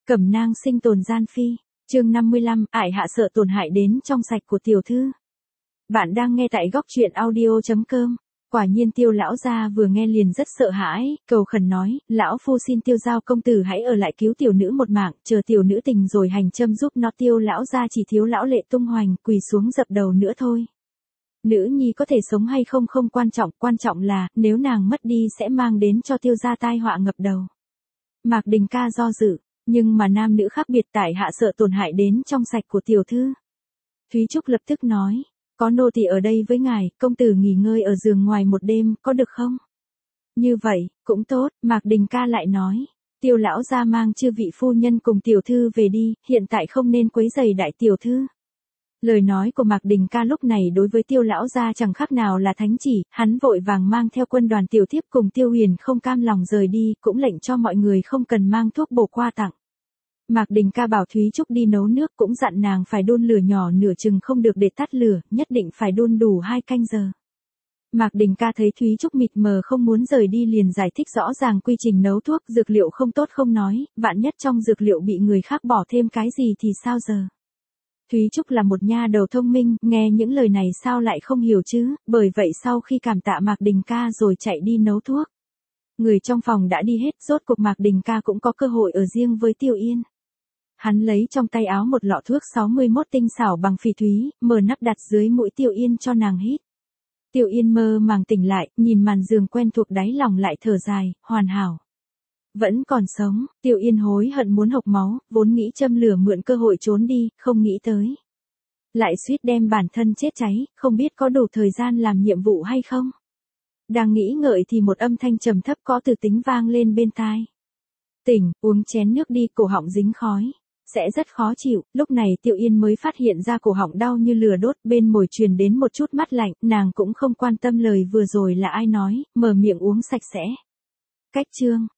Cẩm nang sinh tồn gian phi, chương 55, ải hạ sợ tổn hại đến trong sạch của tiểu thư. Bạn đang nghe tại góc truyện audio.com. Quả nhiên Tiêu lão gia vừa nghe liền rất sợ hãi, cầu khẩn nói, lão phu xin Tiêu giao công tử hãy ở lại cứu tiểu nữ một mạng, chờ tiểu nữ tình rồi hành châm giúp nó. Tiêu lão gia chỉ thiếu lão lệ tung hoành, quỳ xuống dập đầu nữa thôi. Nữ nhi có thể sống hay không không quan trọng là, nếu nàng mất đi sẽ mang đến cho Tiêu gia tai họa ngập đầu. Mạc Đình ca do dự, nhưng mà nam nữ khác biệt, tại hạ sợ tổn hại đến trong sạch của tiểu thư. Thúy Trúc lập tức nói, có nô tỳ ở đây với ngài, công tử nghỉ ngơi ở giường ngoài một đêm, có được không? Như vậy, cũng tốt, Mạc Đình ca lại nói, Tiêu lão gia mang chư vị phu nhân cùng tiểu thư về đi, hiện tại không nên quấy rầy đại tiểu thư. Lời nói của Mạc Đình ca lúc này đối với Tiêu lão gia chẳng khác nào là thánh chỉ, hắn vội vàng mang theo quân đoàn tiểu thiếp cùng Tiêu Huyền không cam lòng rời đi, cũng lệnh cho mọi người không cần mang thuốc bổ qua tặng. Mạc Đình ca bảo Thúy Trúc đi nấu nước, cũng dặn nàng phải đun lửa nhỏ nửa chừng, không được để tắt lửa, nhất định phải đun đủ 2 canh giờ. Mạc Đình ca thấy Thúy Trúc mịt mờ không muốn rời đi liền giải thích rõ ràng quy trình nấu thuốc, dược liệu không tốt không nói, vạn nhất trong dược liệu bị người khác bỏ thêm cái gì thì sao giờ. Thúy Trúc là một nha đầu thông minh, nghe những lời này sao lại không hiểu chứ, bởi vậy sau khi cảm tạ Mạc Đình ca rồi chạy đi nấu thuốc. Người trong phòng đã đi hết, rốt cuộc Mạc Đình ca cũng có cơ hội ở riêng với Tiêu Yên. Hắn lấy trong tay áo một lọ thuốc 61 tinh xảo bằng phỉ thúy, mở nắp đặt dưới mũi Tiêu Yên cho nàng hít. Tiêu Yên mơ màng tỉnh lại, nhìn màn giường quen thuộc đáy lòng lại thở dài, hoàn hảo. Vẫn còn sống, Tiêu Yên hối hận muốn hộc máu, vốn nghĩ châm lửa mượn cơ hội trốn đi, không nghĩ tới. Lại suýt đem bản thân chết cháy, không biết có đủ thời gian làm nhiệm vụ hay không. Đang nghĩ ngợi thì một âm thanh trầm thấp có từ tính vang lên bên tai. Tỉnh, uống chén nước đi, cổ họng dính khói. Sẽ rất khó chịu, lúc này Tiêu Yên mới phát hiện ra cổ họng đau như lửa đốt, bên môi truyền đến một chút mát lạnh, nàng cũng không quan tâm lời vừa rồi là ai nói, mở miệng uống sạch sẽ. Cách chương.